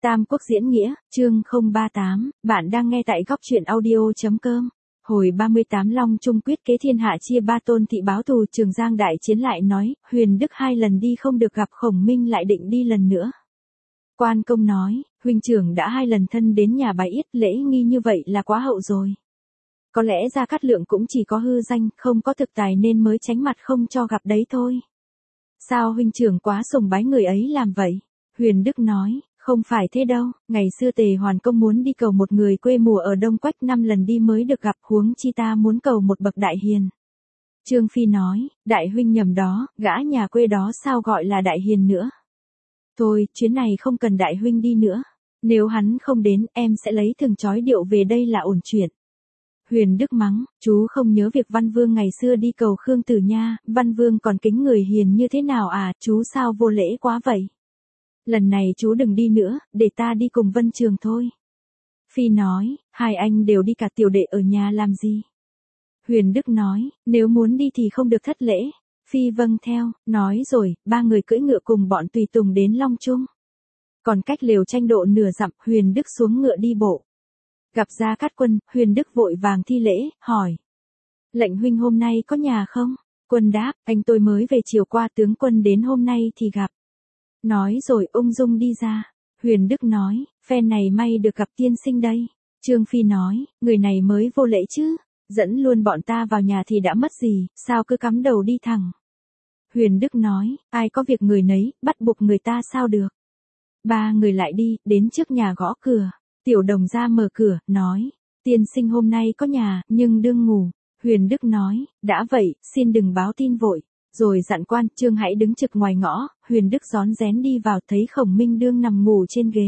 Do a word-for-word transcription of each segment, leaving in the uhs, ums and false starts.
Tam Quốc diễn nghĩa, chương không ba tám, bạn đang nghe tại góc truyện audio.com. Hồi ba mươi tám Long Trung quyết kế thiên hạ chia ba tôn thị báo thù. Trường Giang đại chiến lại nói, Huyền Đức hai lần đi không được gặp Khổng Minh lại định đi lần nữa. Quan Công nói, huynh trưởng đã hai lần thân đến nhà Bái Yết, lễ nghi như vậy là quá hậu rồi. Có lẽ Gia Cát Lượng cũng chỉ có hư danh, không có thực tài nên mới tránh mặt không cho gặp đấy thôi. Sao huynh trưởng quá sùng bái người ấy làm vậy? Huyền Đức nói, không phải thế đâu, ngày xưa Tề Hoàn Công muốn đi cầu một người quê mùa ở Đông Quách, năm lần đi mới được gặp, huống chi ta muốn cầu một bậc đại hiền. Trương Phi nói, đại huynh nhầm đó, gã nhà quê đó sao gọi là đại hiền nữa. Thôi, chuyến này không cần đại huynh đi nữa, nếu hắn không đến em sẽ lấy thừng chói điệu về đây là ổn chuyện. Huyền Đức mắng, chú không nhớ việc Văn Vương ngày xưa đi cầu Khương Tử Nha, Văn Vương còn kính người hiền như thế nào à, chú sao vô lễ quá vậy. Lần này chú đừng đi nữa, để ta đi cùng Vân Trường thôi. Phi nói, hai anh đều đi cả, tiểu đệ ở nhà làm gì? Huyền Đức nói, nếu muốn đi thì không được thất lễ. Phi vâng theo, nói rồi, ba người cưỡi ngựa cùng bọn tùy tùng đến Long Trung. Còn cách lều tranh độ nửa dặm, Huyền Đức xuống ngựa đi bộ. Gặp Gia Cát Quân, Huyền Đức vội vàng thi lễ, hỏi. Lệnh huynh hôm nay có nhà không? Quân đáp, anh tôi mới về chiều qua, tướng quân đến hôm nay thì gặp. Nói rồi ung dung đi ra. Huyền Đức nói, phen này may được gặp tiên sinh đây. Trương Phi nói, người này mới vô lễ chứ. Dẫn luôn bọn ta vào nhà thì đã mất gì, sao cứ cắm đầu đi thẳng. Huyền Đức nói, ai có việc người nấy, bắt buộc người ta sao được. Ba người lại đi, đến trước nhà gõ cửa. Tiểu Đồng ra mở cửa, nói, tiên sinh hôm nay có nhà, nhưng đương ngủ. Huyền Đức nói, đã vậy, xin đừng báo tin vội. Rồi dặn quan Trương hãy đứng trực ngoài ngõ. Huyền Đức rón rén đi vào, thấy Khổng Minh đương nằm ngủ trên ghế.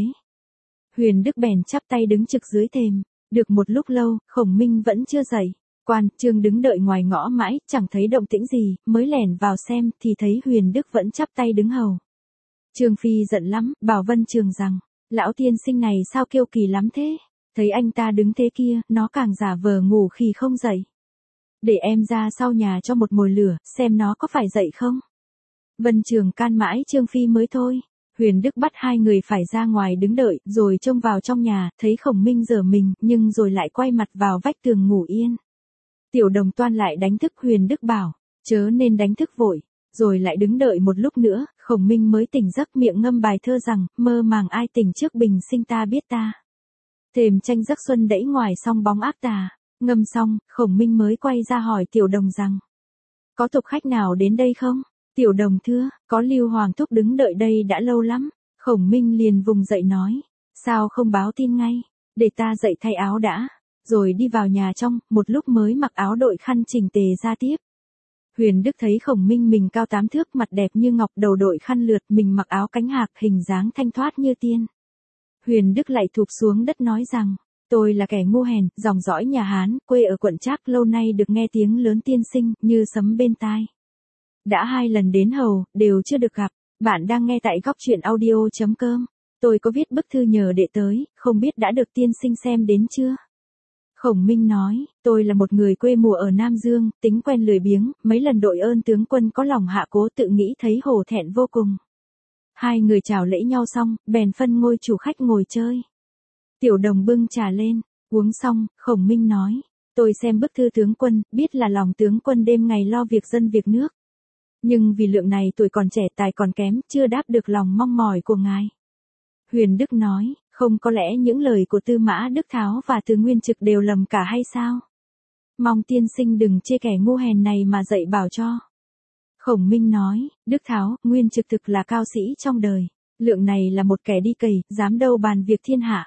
Huyền Đức bèn chắp tay đứng trực dưới thềm. Được một lúc lâu, Khổng Minh vẫn chưa dậy. Quan Trương đứng đợi ngoài ngõ mãi, chẳng thấy động tĩnh gì, mới lẻn vào xem thì thấy Huyền Đức vẫn chắp tay đứng hầu. Trương Phi giận lắm, bảo Vân Trường rằng, lão tiên sinh này sao kiêu kỳ lắm thế, thấy anh ta đứng thế kia, nó càng giả vờ ngủ khi không dậy. Để em ra sau nhà cho một mồi lửa, xem nó có phải dậy không. Vân Trường can mãi Trương Phi mới thôi. Huyền Đức bắt hai người phải ra ngoài đứng đợi, rồi trông vào trong nhà, thấy Khổng Minh giở mình, nhưng rồi lại quay mặt vào vách tường ngủ yên. Tiểu Đồng toan lại đánh thức Huyền Đức bảo, chớ nên đánh thức vội, rồi lại đứng đợi một lúc nữa, Khổng Minh mới tỉnh giấc, miệng ngâm bài thơ rằng, mơ màng ai tỉnh trước bình sinh ta biết ta. Thềm tranh giấc xuân đẫy ngoài song bóng ác tà. Ngâm xong, Khổng Minh mới quay ra hỏi Tiểu Đồng rằng, có tục khách nào đến đây không? Tiểu Đồng thưa, có Lưu Hoàng thúc đứng đợi đây đã lâu lắm. Khổng Minh liền vùng dậy nói, sao không báo tin ngay, để ta dậy thay áo đã. Rồi đi vào nhà trong, một lúc mới mặc áo đội khăn chỉnh tề ra tiếp. Huyền Đức thấy Khổng Minh mình cao tám thước, mặt đẹp như ngọc, đầu đội khăn lượt, mình mặc áo cánh hạc, hình dáng thanh thoát như tiên. Huyền Đức lại thụp xuống đất nói rằng, tôi là kẻ ngu hèn, dòng dõi nhà Hán, quê ở quận Trác, lâu nay được nghe tiếng lớn tiên sinh, như sấm bên tai. Đã hai lần đến hầu, đều chưa được gặp. Bạn đang nghe tại góc truyện audio.com. Tôi có viết bức thư nhờ đệ tới, không biết đã được tiên sinh xem đến chưa? Khổng Minh nói, tôi là một người quê mùa ở Nam Dương, tính quen lười biếng, mấy lần đội ơn tướng quân có lòng hạ cố, tự nghĩ thấy hổ thẹn vô cùng. Hai người chào lễ nhau xong, bèn phân ngôi chủ khách ngồi chơi. Tiểu Đồng bưng trà lên, uống xong, Khổng Minh nói, tôi xem bức thư tướng quân, biết là lòng tướng quân đêm ngày lo việc dân việc nước. Nhưng vì lượng này tuổi còn trẻ, tài còn kém, chưa đáp được lòng mong mỏi của ngài. Huyền Đức nói, không có lẽ những lời của Tư Mã Đức Tháo và Từ Nguyên Trực đều lầm cả hay sao? Mong tiên sinh đừng chê kẻ ngu hèn này mà dạy bảo cho. Khổng Minh nói, Đức Tháo, Nguyên Trực thực là cao sĩ trong đời. Lượng này là một kẻ đi cày, dám đâu bàn việc thiên hạ.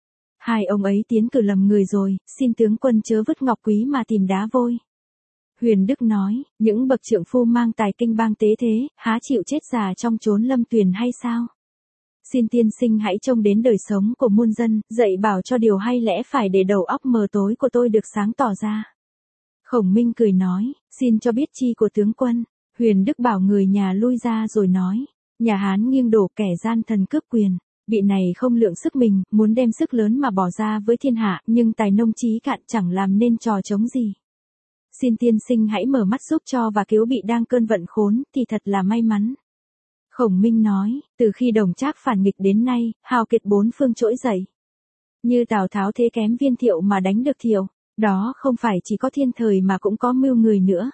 Hai ông ấy tiến cử lầm người rồi, xin tướng quân chớ vứt ngọc quý mà tìm đá vôi. Huyền Đức nói, những bậc trượng phu mang tài kinh bang tế thế, há chịu chết già trong chốn lâm tuyền hay sao? Xin tiên sinh hãy trông đến đời sống của muôn dân, dạy bảo cho điều hay lẽ phải để đầu óc mờ tối của tôi được sáng tỏ ra. Khổng Minh cười nói, xin cho biết chi của tướng quân. Huyền Đức bảo người nhà lui ra rồi nói, nhà Hán nghiêng đổ, kẻ gian thần cướp quyền. Vị này không lượng sức mình, muốn đem sức lớn mà bỏ ra với thiên hạ, nhưng tài nông trí cạn chẳng làm nên trò trống gì. Xin tiên sinh hãy mở mắt giúp cho và cứu bị đang cơn vận khốn, thì thật là may mắn. Khổng Minh nói, từ khi Đồng Trác phản nghịch đến nay, hào kiệt bốn phương trỗi dậy. Như Tào Tháo thế kém Viên Thiệu mà đánh được Thiệu, đó không phải chỉ có thiên thời mà cũng có mưu người nữa.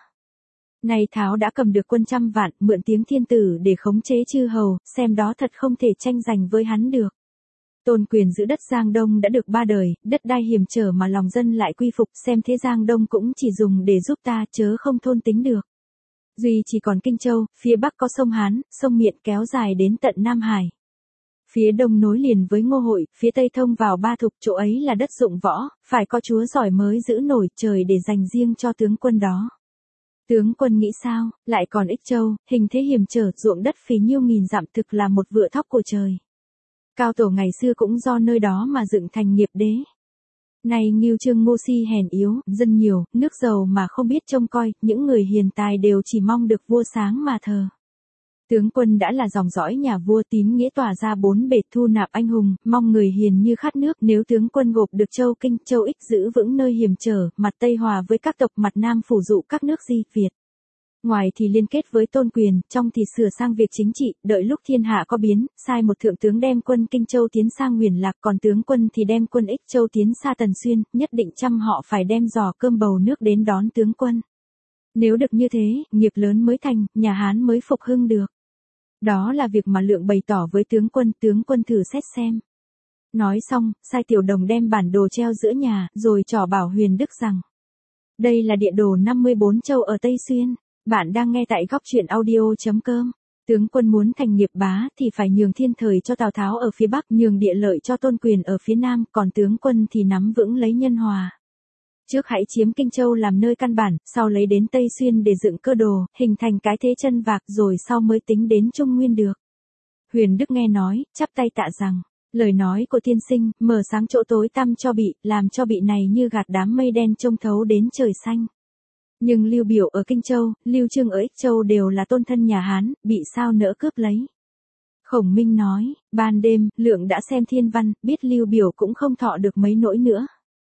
Nay Tháo đã cầm được quân trăm vạn, mượn tiếng thiên tử để khống chế chư hầu, xem đó thật không thể tranh giành với hắn được. Tôn quyền giữ đất Giang Đông đã được ba đời, đất đai hiểm trở mà lòng dân lại quy phục, xem thế Giang Đông cũng chỉ dùng để giúp ta chớ không thôn tính được. Duy chỉ còn Kinh Châu, phía bắc có sông Hán, sông Miện kéo dài đến tận Nam Hải. Phía đông nối liền với Ngô Hội, phía tây thông vào Ba Thục, chỗ ấy là đất dụng võ, phải có chúa giỏi mới giữ nổi trời để dành riêng cho tướng quân đó. Tướng quân nghĩ sao, lại còn Ích Châu, hình thế hiểm trở, ruộng đất phì nhiêu nghìn dặm thực là một vựa thóc của trời. Cao tổ ngày xưa cũng do nơi đó mà dựng thành nghiệp đế. Này Ngưu Trương ngu si hèn yếu, dân nhiều, nước giàu mà không biết trông coi, những người hiền tài đều chỉ mong được vua sáng mà thờ. Tướng quân đã là dòng dõi nhà vua, tín nghĩa tỏa ra bốn bề, thu nạp anh hùng, mong người hiền như khát nước. Nếu tướng quân gộp được Châu Kinh, Châu Ích giữ vững nơi hiểm trở, mặt Tây hòa với các tộc, mặt Nam phủ dụ các nước Di, Việt. Ngoài thì liên kết với Tôn quyền, trong thì sửa sang việc chính trị, đợi lúc thiên hạ có biến, sai một thượng tướng đem quân Kinh Châu tiến sang Nguyền Lạc, còn tướng quân thì đem quân Ích Châu tiến xa Tần Xuyên, nhất định trăm họ phải đem giò cơm bầu nước đến đón tướng quân. Nếu được như thế, nghiệp lớn mới thành, nhà Hán mới phục hưng được. Đó là việc mà Lượng bày tỏ với tướng quân, tướng quân thử xét xem. Nói xong, sai Tiểu Đồng đem bản đồ treo giữa nhà, rồi trỏ bảo Huyền Đức rằng. Đây là địa đồ năm mươi bốn châu ở Tây Xuyên. Bạn đang nghe tại góc truyện audio chấm com. Tướng quân muốn thành nghiệp bá thì phải nhường thiên thời cho Tào Tháo ở phía Bắc, nhường địa lợi cho Tôn quyền ở phía Nam, còn tướng quân thì nắm vững lấy nhân hòa. Trước hãy chiếm Kinh Châu làm nơi căn bản, sau lấy đến Tây Xuyên để dựng cơ đồ, hình thành cái thế chân vạc, rồi sau mới tính đến Trung Nguyên được. Huyền Đức nghe nói, chắp tay tạ rằng, lời nói của tiên sinh, mở sáng chỗ tối tăm cho bị, làm cho bị này như gạt đám mây đen trông thấu đến trời xanh. Nhưng Lưu Biểu ở Kinh Châu, Lưu Trương ở Ích Châu đều là tôn thân nhà Hán, bị sao nỡ cướp lấy. Khổng Minh nói, ban đêm, Lượng đã xem thiên văn, biết Lưu Biểu cũng không thọ được mấy nỗi nữa.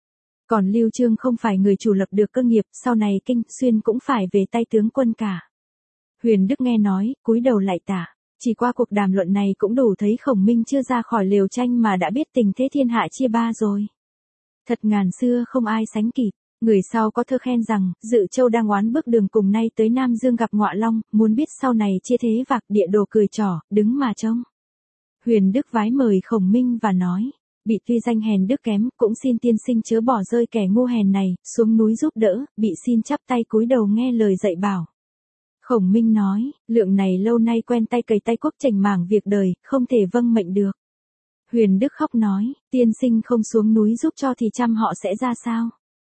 Còn Lưu Trương không phải người chủ lập được cơ nghiệp, sau này Kinh, Xuyên cũng phải về tay tướng quân cả. Huyền Đức nghe nói, cúi đầu lại tạ. Chỉ qua cuộc đàm luận này cũng đủ thấy Khổng Minh chưa ra khỏi lều tranh mà đã biết tình thế thiên hạ chia ba rồi. Thật ngàn xưa không ai sánh kịp. Người sau có thơ khen rằng, Dự Châu đang oán bước đường cùng nay tới Nam Dương gặp Ngọa Long, muốn biết sau này chia thế vạc, địa đồ cười trỏ, đứng mà trông. Huyền Đức vái mời Khổng Minh và nói, bị tuy danh hèn đức kém, cũng xin tiên sinh chớ bỏ rơi kẻ ngu hèn này, xuống núi giúp đỡ, bị xin chắp tay cúi đầu nghe lời dạy bảo. Khổng Minh nói, Lượng này lâu nay quen tay cày tay quốc chành mảng việc đời, không thể vâng mệnh được. Huyền Đức khóc nói, tiên sinh không xuống núi giúp cho thì trăm họ sẽ ra sao?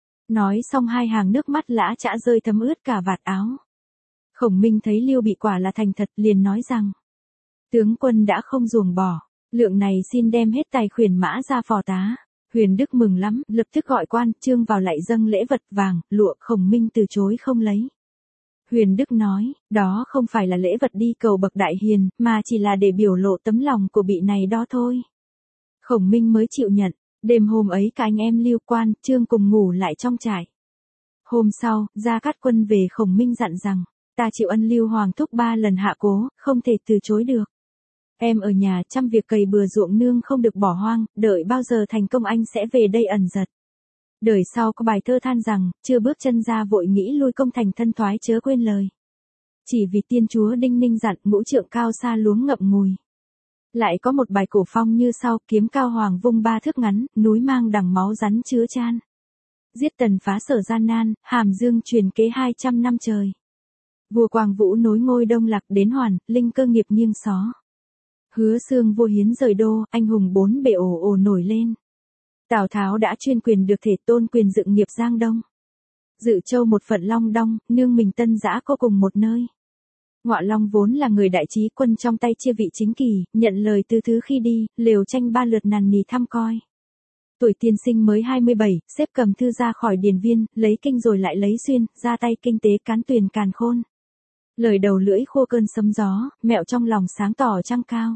Nói xong hai hàng nước mắt lã chã rơi thấm ướt cả vạt áo. Khổng Minh thấy Lưu Bị quả là thành thật, liền nói rằng, tướng quân đã không ruồng bỏ, Lượng này xin đem hết tài khuyển mã ra phò tá. Huyền Đức mừng lắm, lập tức gọi quan Trương vào lại dâng lễ vật vàng, lụa. Khổng Minh từ chối không lấy. Huyền Đức nói, đó không phải là lễ vật đi cầu bậc đại hiền, mà chỉ là để biểu lộ tấm lòng của bị này đó thôi. Khổng Minh mới chịu nhận. Đêm hôm ấy cả anh em Lưu, Quan, Trương cùng ngủ lại trong trại. Hôm sau, Gia Cát Quân về Khổng Minh dặn rằng, ta chịu ân Lưu Hoàng thúc ba lần hạ cố, không thể từ chối được. Em ở nhà chăm việc cày bừa ruộng nương không được bỏ hoang, đợi bao giờ thành công anh sẽ về đây ẩn giật. Đời sau có bài thơ than rằng, chưa bước chân ra vội nghĩ lui công thành thân thoái chớ quên lời. Chỉ vì tiên chúa Đinh Ninh dặn, ngũ trượng cao xa luống ngậm ngùi. Lại có một bài cổ phong như sau, kiếm cao hoàng vung ba thước ngắn, núi mang đằng máu rắn chứa chan. Giết tần phá sở gian nan, hàm dương truyền kế hai trăm năm trời. Vua Quang Vũ nối ngôi Đông Lạc đến hoàn, linh cơ nghiệp nghiêng xó. Hứa Xương vua hiến rời đô, anh hùng bốn bề ồ ồ nổi lên. Tào Tháo đã chuyên quyền được thể, Tôn quyền dựng nghiệp Giang Đông. Dự Châu một phận Long Đong, nương mình Tân Giã có cùng một nơi. Ngọa Long vốn là người đại trí quân, trong tay chia vị chính kỳ, nhận lời từ thứ khi đi, lều tranh ba lượt nằn nì thăm coi. Tuổi tiên sinh mới hai mươi bảy, xếp cầm thư ra khỏi điền viên, lấy kinh rồi lại lấy xuyên, ra tay kinh tế cán tuyền càn khôn. Lời đầu lưỡi khô cơn sấm gió, mẹo trong lòng sáng tỏ trăng cao.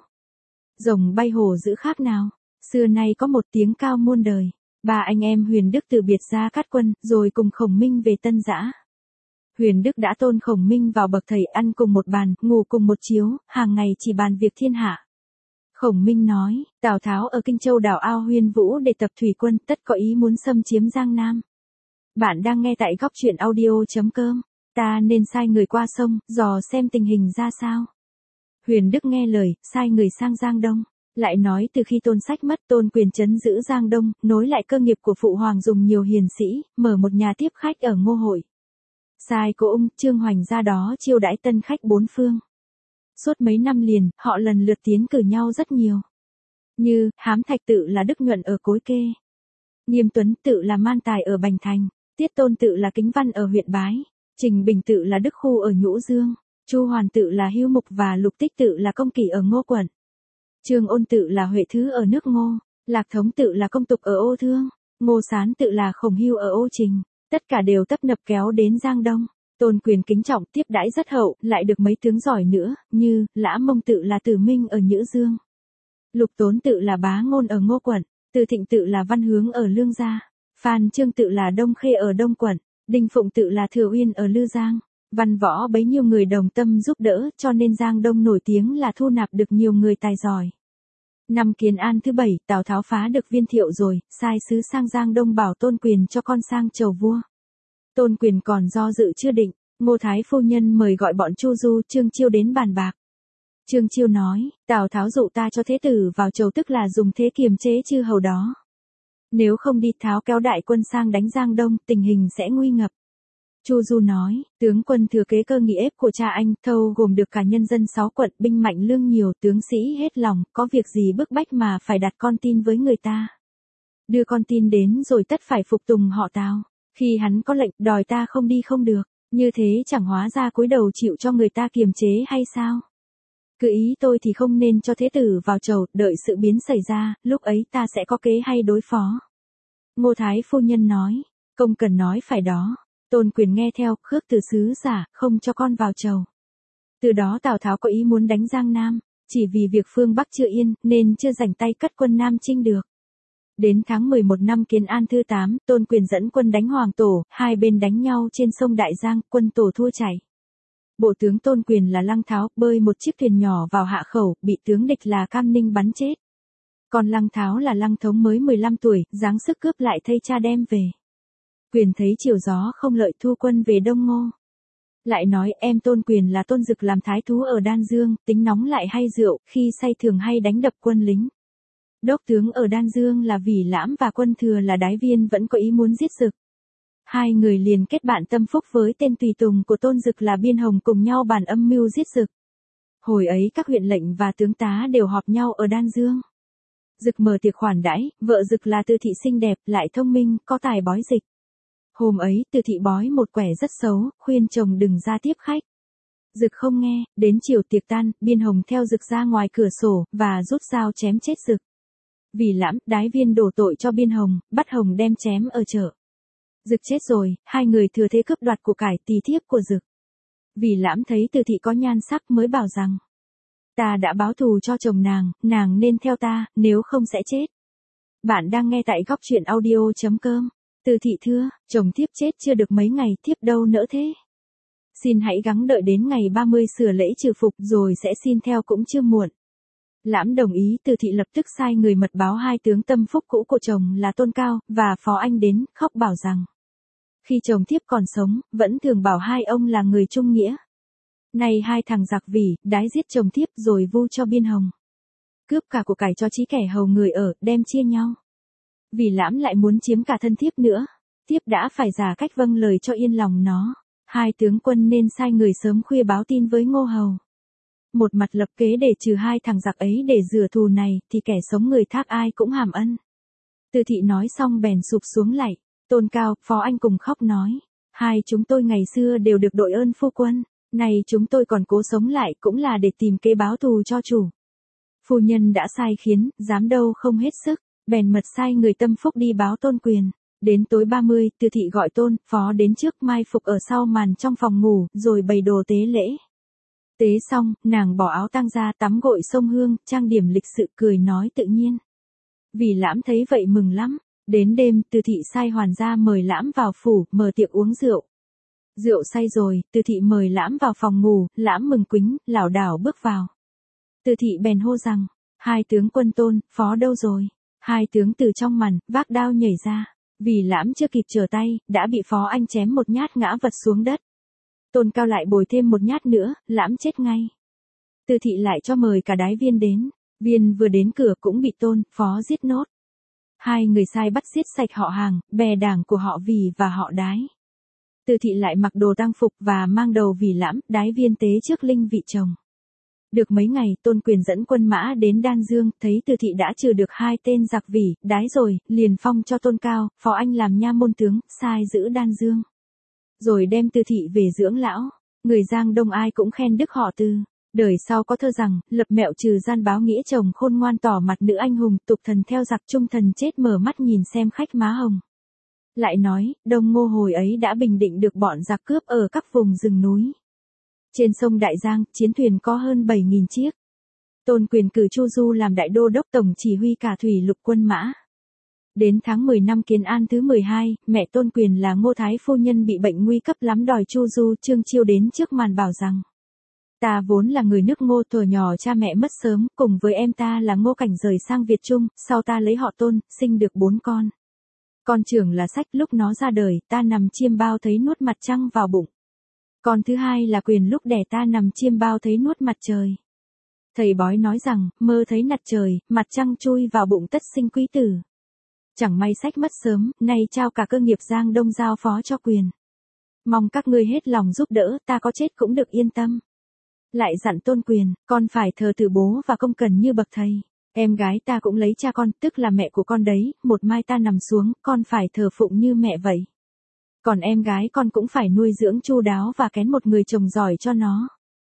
Rồng bay hổ dữ khác nào, xưa nay có một tiếng cao muôn đời. Ba anh em Huyền Đức từ biệt Gia Cát Quân, rồi cùng Khổng Minh về Tân Giã. Huyền Đức đã tôn Khổng Minh vào bậc thầy, ăn cùng một bàn, ngủ cùng một chiếu, hàng ngày chỉ bàn việc thiên hạ. Khổng Minh nói, Tào Tháo ở Kinh Châu đảo ao Huyên Vũ để tập thủy quân, tất có ý muốn xâm chiếm Giang Nam. Bạn đang nghe tại góc truyện audio.com. Ta nên sai người qua sông, dò xem tình hình ra sao. Huyền Đức nghe lời, sai người sang Giang Đông. Lại nói từ khi Tôn Sách mất, Tôn Quyền trấn giữ Giang Đông, nối lại cơ nghiệp của phụ hoàng, dùng nhiều hiền sĩ, mở một nhà tiếp khách ở Ngô Hội. Sai Cố Ung, Trương Hoành ra đó chiêu đãi tân khách bốn phương. Suốt mấy năm liền, họ lần lượt tiến cử nhau rất nhiều. Như, Hám Thạch tự là Đức Nhuận ở Cối Kê. Nghiêm Tuấn tự là Man Tài ở Bành Thành. Tiết Tôn tự là Kính Văn ở huyện Bái. Trình Bình tự là Đức Khu ở Nhũ Dương. Chu Hoàn tự là Hưu Mục và Lục Tích tự là Công Kỷ ở Ngô Quận. Trương Ôn tự là Huệ Thứ ở nước Ngô. Lạc Thống tự là Công Tục ở Ô Thương. Ngô Sán tự là Khổng Hưu ở Ô Trình. Tất cả đều tấp nập kéo đến Giang Đông. Tôn Quyền kính trọng, tiếp đãi rất hậu, lại được mấy tướng giỏi nữa, như, Lã Mông tự là Tử Minh ở Nhữ Dương. Lục Tốn tự là Bá Ngôn ở Ngô Quận. Từ Thịnh tự là Văn Hướng ở Lương Gia. Phan Trương tự là Đông Khê ở Đông Quận. Đinh Phụng tự là Thừa Uyên ở Lư Giang. Văn Võ bấy nhiêu người đồng tâm giúp đỡ, cho nên Giang Đông nổi tiếng là thu nạp được nhiều người tài giỏi. Năm Kiến An thứ bảy, Tào Tháo phá được Viên Thiệu rồi, sai sứ sang Giang Đông bảo Tôn Quyền cho con sang chầu vua. Tôn Quyền còn do dự chưa định, Ngô Thái phu nhân mời gọi bọn Chu Du, Trương Chiêu đến bàn bạc. Trương Chiêu nói, Tào Tháo dụ ta cho thế tử vào chầu, tức là dùng thế kiềm chế chư hầu đó. Nếu không đi tháo kéo đại quân sang đánh Giang Đông, tình hình sẽ nguy ngập. Chu Du nói, tướng quân thừa kế cơ nghị ép của cha anh, thâu gồm được cả nhân dân sáu quận, binh mạnh lương nhiều, tướng sĩ hết lòng, có việc gì bức bách mà phải đặt con tin với người ta. Đưa con tin đến rồi tất phải phục tùng họ Tào. Khi hắn có lệnh, đòi ta không đi không được, như thế chẳng hóa ra cúi đầu chịu cho người ta kiềm chế hay sao? Cứ ý tôi thì không nên cho thế tử vào chầu, đợi sự biến xảy ra, lúc ấy ta sẽ có kế hay đối phó. Ngô Thái phu nhân nói, không cần nói phải đó. Tôn Quyền nghe theo, khước từ sứ giả, không cho con vào chầu. Từ đó Tào Tháo có ý muốn đánh Giang Nam, chỉ vì việc phương Bắc chưa yên, nên chưa rảnh tay cất quân Nam chinh được. Đến tháng mười một năm Kiến An thứ tám, Tôn Quyền dẫn quân đánh Hoàng Tổ, hai bên đánh nhau trên sông Đại Giang, quân Tổ thua chảy. Bộ tướng Tôn Quyền là Lăng Tháo, bơi một chiếc thuyền nhỏ vào hạ khẩu, bị tướng địch là Cam Ninh bắn chết. Còn Lăng Tháo là Lăng Thống mới mười lăm tuổi, giáng sức cướp lại thây cha đem về. Quyền thấy chiều gió không lợi, thu quân về Đông Ngô. Lại nói em Tôn Quyền là Tôn Dực làm thái thú ở Đan Dương, tính nóng lại hay rượu, khi say thường hay đánh đập quân lính. Đốc tướng ở Đan Dương là Vì Lãm và quân thừa là Đái Viên vẫn có ý muốn giết Dực. Hai người liền kết bạn tâm phúc với tên tùy tùng của Tôn Dực là Biên Hồng, cùng nhau bàn âm mưu giết Dực. Hồi ấy các huyện lệnh và tướng tá đều họp nhau ở Đan Dương. Dực mở tiệc khoản đãi, vợ Dực là Từ Thị xinh đẹp, lại thông minh, có tài bói dịch. Hôm ấy, Từ Thị bói một quẻ rất xấu, khuyên chồng đừng ra tiếp khách. Dực không nghe, đến chiều tiệc tan, Biên Hồng theo Dực ra ngoài cửa sổ, và rút dao chém chết Dực. Vì Lãm, Đái Viên đổ tội cho Biên Hồng, bắt Hồng đem chém ở chợ. Dực chết rồi, hai người thừa thế cướp đoạt của cải tỳ thiếp của Dực. Vì Lãm thấy Từ Thị có nhan sắc mới bảo rằng, ta đã báo thù cho chồng nàng, nàng nên theo ta, nếu không sẽ chết. Bạn đang nghe tại góc truyện audio.com. Từ Thị thưa, chồng thiếp chết chưa được mấy ngày, thiếp đâu nỡ thế. Xin hãy gắng đợi đến ngày ba mươi sửa lễ trừ phục rồi sẽ xin theo cũng chưa muộn. Lãm đồng ý. Từ Thị lập tức sai người mật báo hai tướng tâm phúc cũ của chồng là Tôn Cao và Phó Anh đến, khóc bảo rằng, khi chồng thiếp còn sống, vẫn thường bảo hai ông là người trung nghĩa. Nay hai thằng giặc Vỉ, Đái giết chồng thiếp rồi vu cho Biên Hồng. Cướp cả của cải cho chí kẻ hầu người ở, đem chia nhau. Vì Lãm lại muốn chiếm cả thân thiếp nữa, thiếp đã phải giả cách vâng lời cho yên lòng nó. Hai tướng quân nên sai người sớm khuya báo tin với Ngô Hầu. Một mặt lập kế để trừ hai thằng giặc ấy để rửa thù này, thì kẻ sống người thác ai cũng hàm ân. Từ Thị nói xong bèn sụp xuống lạy. Tôn Cao, Phó Anh cùng khóc nói, hai chúng tôi ngày xưa đều được đội ơn phu quân, nay chúng tôi còn cố sống lại cũng là để tìm kế báo thù cho chủ. Phu nhân đã sai khiến, dám đâu không hết sức, bèn mật sai người tâm phúc đi báo Tôn Quyền. Đến tối ba mươi, Từ Thị gọi Tôn, Phó đến trước mai phục ở sau màn trong phòng ngủ, rồi bày đồ tế lễ. Tế xong, nàng bỏ áo tang ra tắm gội sông Hương, trang điểm lịch sự cười nói tự nhiên. Vì Lãm thấy vậy mừng lắm. Đến đêm, Từ Thị sai Hoàn gia mời Lãm vào phủ, mở tiệc uống rượu. Rượu say rồi, Từ thị mời Lãm vào phòng ngủ, Lãm mừng quính, lảo đảo bước vào. Từ thị bèn hô rằng, hai tướng quân Tôn, phó đâu rồi? Hai tướng từ trong màn, vác đao nhảy ra. Vì Lãm chưa kịp trở tay, đã bị phó anh chém một nhát ngã vật xuống đất. Tôn Cao lại bồi thêm một nhát nữa, Lãm chết ngay. Từ thị lại cho mời cả Đái Viên đến. Viên vừa đến cửa cũng bị Tôn, phó giết nốt. Hai người sai bắt giết sạch họ Hàng, bè đảng của họ Vì và họ Đái. Từ thị lại mặc đồ tang phục và mang đầu Vì Lãm, Đái Viên tế trước linh vị chồng. Được mấy ngày, Tôn Quyền dẫn quân mã đến Đan Dương, thấy Từ thị đã trừ được hai tên giặc Vì, Đái rồi, liền phong cho Tôn Cao, phó anh làm nha môn tướng, sai giữ Đan Dương. Rồi đem Từ thị về dưỡng lão. Người Giang Đông ai cũng khen đức họ Từ. Đời sau có thơ rằng, lập mẹo trừ gian báo nghĩa chồng khôn ngoan tỏ mặt nữ anh hùng, tục thần theo giặc trung thần chết mở mắt nhìn xem khách má hồng. Lại nói, Đông Ngô hồi ấy đã bình định được bọn giặc cướp ở các vùng rừng núi. Trên sông Đại Giang, chiến thuyền có hơn bảy nghìn chiếc. Tôn Quyền cử Chu Du làm đại đô đốc tổng chỉ huy cả thủy lục quân mã. Đến tháng mười năm Kiến An thứ mười hai, mẹ Tôn Quyền là Ngô Thái phu nhân bị bệnh nguy cấp lắm đòi Chu Du, Trương Chiêu đến trước màn bảo rằng: Ta vốn là người nước Ngô, thuở nhỏ cha mẹ mất sớm, cùng với em ta là Ngô Cảnh rời sang Việt Trung, sau ta lấy họ Tôn, sinh được bốn con. Con trưởng là Sách, lúc nó ra đời, ta nằm chiêm bao thấy nuốt mặt trăng vào bụng. Con thứ hai là Quyền, lúc đẻ ta nằm chiêm bao thấy nuốt mặt trời. Thầy bói nói rằng, mơ thấy nặt trời, mặt trăng chui vào bụng tất sinh quý tử. Chẳng may Sách mất sớm, nay trao cả cơ nghiệp Giang Đông giao phó cho Quyền. Mong các ngươi hết lòng giúp đỡ, ta có chết cũng được yên tâm. Lại dặn Tôn Quyền, con phải thờ từ bố và công cần như bậc thầy. Em gái ta cũng lấy cha con, tức là mẹ của con đấy, một mai ta nằm xuống, con phải thờ phụng như mẹ vậy. Còn em gái con cũng phải nuôi dưỡng chu đáo và kén một người chồng giỏi cho nó.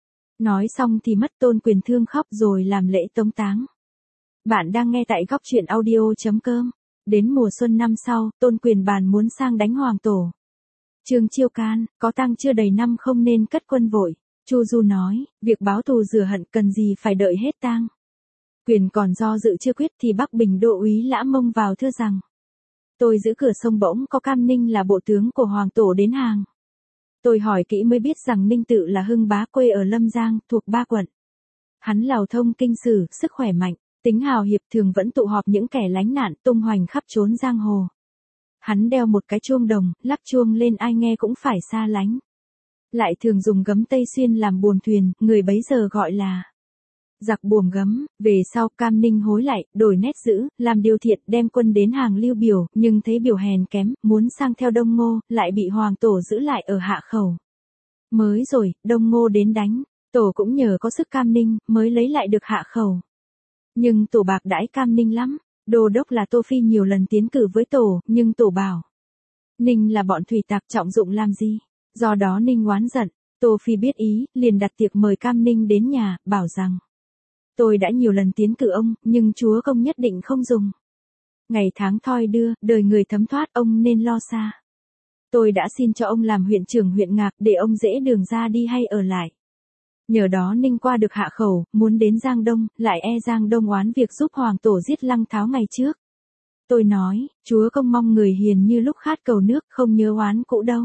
Nói xong thì mất. Tôn Quyền thương khóc rồi làm lễ tống táng. Bạn đang nghe tại góc truyện audio chấm com. Đến mùa xuân năm sau, Tôn Quyền bàn muốn sang đánh Hoàng Tổ. Trương Chiêu can, có tang chưa đầy năm không nên cất quân vội. Chu Du nói, việc báo thù rửa hận cần gì phải đợi hết tang. Quyền còn do dự chưa quyết thì Bắc Bình đô úy Lã Mông vào thưa rằng: Tôi giữ cửa sông bỗng có Cam Ninh là bộ tướng của Hoàng Tổ đến hàng. Tôi hỏi kỹ mới biết rằng Ninh tự là Hưng bá quê ở Lâm Giang, thuộc ba quận. Hắn lầu thông kinh sử, sức khỏe mạnh, tính hào hiệp, thường vẫn tụ họp những kẻ lánh nạn tung hoành khắp trốn giang hồ. Hắn đeo một cái chuông đồng, lắc chuông lên ai nghe cũng phải xa lánh. Lại thường dùng gấm Tây Xuyên làm buồm thuyền, người bấy giờ gọi là giặc buồm gấm. Về sau Cam Ninh hối lại, đổi nét dữ, làm điều thiện, đem quân đến hàng Lưu Biểu, nhưng thấy Biểu hèn kém, muốn sang theo Đông Ngô, lại bị Hoàng Tổ giữ lại ở Hạ Khẩu. Mới rồi, Đông Ngô đến đánh, Tổ cũng nhờ có sức Cam Ninh, mới lấy lại được Hạ Khẩu. Nhưng Tổ bạc đãi Cam Ninh lắm, đô đốc là Tô Phi nhiều lần tiến cử với Tổ, nhưng Tổ bảo Ninh là bọn thủy tặc trọng dụng làm gì. Do đó Ninh oán giận. Tô Phi biết ý, liền đặt tiệc mời Cam Ninh đến nhà, bảo rằng: Tôi đã nhiều lần tiến cử ông, nhưng chúa công nhất định không dùng. Ngày tháng thoi đưa, đời người thấm thoát, ông nên lo xa. Tôi đã xin cho ông làm huyện trưởng huyện Ngạc để ông dễ đường ra đi hay ở lại. Nhờ đó Ninh qua được Hạ Khẩu, muốn đến Giang Đông, lại e Giang Đông oán việc giúp Hoàng Tổ giết Lăng Tháo ngày trước. Tôi nói, chúa công mong người hiền như lúc khát cầu nước, không nhớ oán cũ đâu.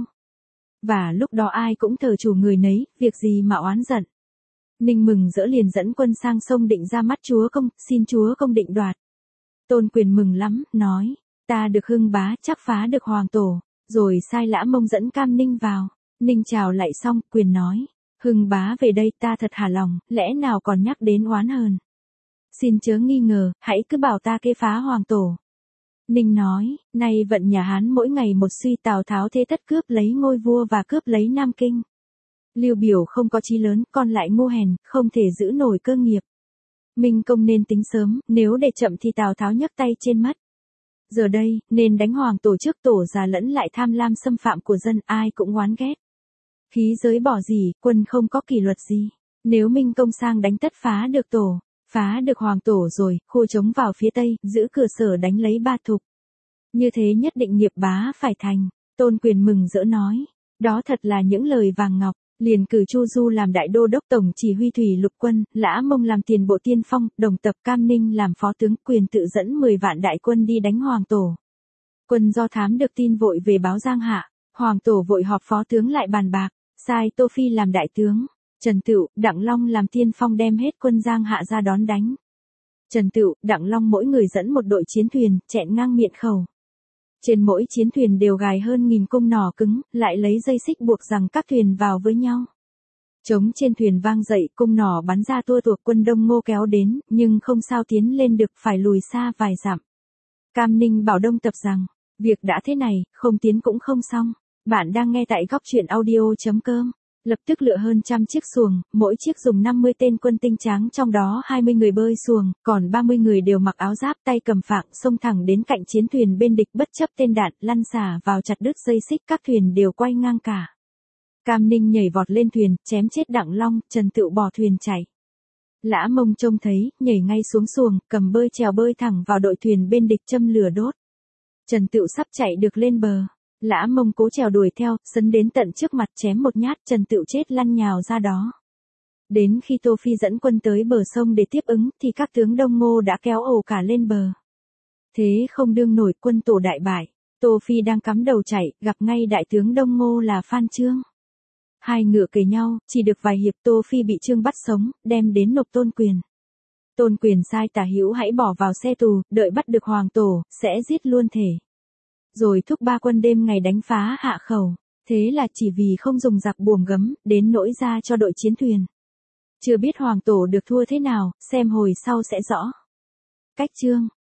Và lúc đó ai cũng thờ chủ người nấy, việc gì mà oán giận. Ninh mừng rỡ liền dẫn quân sang sông Định ra mắt chúa công, xin chúa công định đoạt. Tôn Quyền mừng lắm, nói, ta được Hưng bá, chắc phá được Hoàng Tổ. Rồi sai Lã Mông dẫn Cam Ninh vào. Ninh chào lại xong, Quyền nói, Hưng bá về đây ta thật hả lòng, lẽ nào còn nhắc đến oán hờn. Xin chớ nghi ngờ, hãy cứ bảo ta kê phá Hoàng Tổ. Ninh nói, nay vận nhà Hán mỗi ngày một suy, Tào Tháo thế tất cướp lấy ngôi vua và cướp lấy Nam Kinh. Lưu Biểu không có chí lớn, con lại ngu hèn, không thể giữ nổi cơ nghiệp. Minh công nên tính sớm, nếu để chậm thì Tào Tháo nhấc tay trên mất. Giờ đây, nên đánh Hoàng Tổ trước. Tổ già lẫn lại tham lam xâm phạm của dân, ai cũng oán ghét. Khí giới bỏ gì, quân không có kỷ luật gì. Nếu Minh công sang đánh tất phá được Tổ. Phá được Hoàng Tổ rồi, khu trống vào phía Tây, giữ cửa Sở đánh lấy Ba Thục. Như thế nhất định nghiệp bá phải thành. Tôn Quyền mừng rỡ nói, đó thật là những lời vàng ngọc. Liền cử Chu Du làm đại đô đốc tổng chỉ huy thủy lục quân, Lã Mông làm tiền bộ tiên phong, Đồng Tập Cam Ninh làm phó tướng, Quyền tự dẫn mười vạn đại quân đi đánh Hoàng Tổ. Quân do thám được tin vội về báo Giang Hạ. Hoàng tổ vội họp phó tướng lại bàn bạc, sai Tô Phi làm đại tướng, Trần Tựu, Đặng Long làm tiên phong đem hết quân Giang Hạ ra đón đánh. Trần Tựu, Đặng Long mỗi người dẫn một đội chiến thuyền, chẹn ngang miệng khẩu. Trên mỗi chiến thuyền đều gài hơn nghìn cung nỏ cứng, lại lấy dây xích buộc rằng các thuyền vào với nhau. Trống trên thuyền vang dậy, cung nỏ bắn ra tua tuộc, quân Đông Ngô kéo đến, nhưng không sao tiến lên được, phải lùi xa vài dặm. Cam Ninh bảo Đông Tập rằng, việc đã thế này, không tiến cũng không xong. Bạn đang nghe tại góc truyện audio.com. Lập tức lựa hơn trăm chiếc xuồng, mỗi chiếc dùng năm mươi tên quân tinh tráng, trong đó hai mươi người bơi xuồng, còn ba mươi người đều mặc áo giáp, tay cầm phạng, xông thẳng đến cạnh chiến thuyền bên địch, bất chấp tên đạn, lăn xả vào chặt đứt dây xích, các thuyền đều quay ngang cả. Cam Ninh nhảy vọt lên thuyền, chém chết Đặng Long, Trần Tựu bỏ thuyền chạy. Lã Mông trông thấy, nhảy ngay xuống xuồng, cầm bơi chèo bơi thẳng vào đội thuyền bên địch, châm lửa đốt. Trần Tựu sắp chạy được lên bờ. Lã Mông cố trèo đuổi theo, sấn đến tận trước mặt chém một nhát, Trần Tựu chết lăn nhào ra đó. Đến khi Tô Phi dẫn quân tới bờ sông để tiếp ứng, thì các tướng Đông Ngô đã kéo ồ cả lên bờ. Thế không đương nổi, quân tổ đại bại. Tô Phi đang cắm đầu chạy, gặp ngay đại tướng Đông Ngô là Phan Chương. Hai ngựa kề nhau, chỉ được vài hiệp, Tô Phi bị Chương bắt sống, đem đến nộp Tôn Quyền. Tôn Quyền sai Tả Hữu hãy bỏ vào xe tù, đợi bắt được Hoàng tổ, sẽ giết luôn thể. Rồi thúc ba quân đêm ngày đánh phá Hạ Khẩu, thế là chỉ vì không dùng giặc buồm gấm, đến nỗi ra cho đội chiến thuyền. Chưa biết Hoàng tổ được thua thế nào, xem hồi sau sẽ rõ. Cách Chương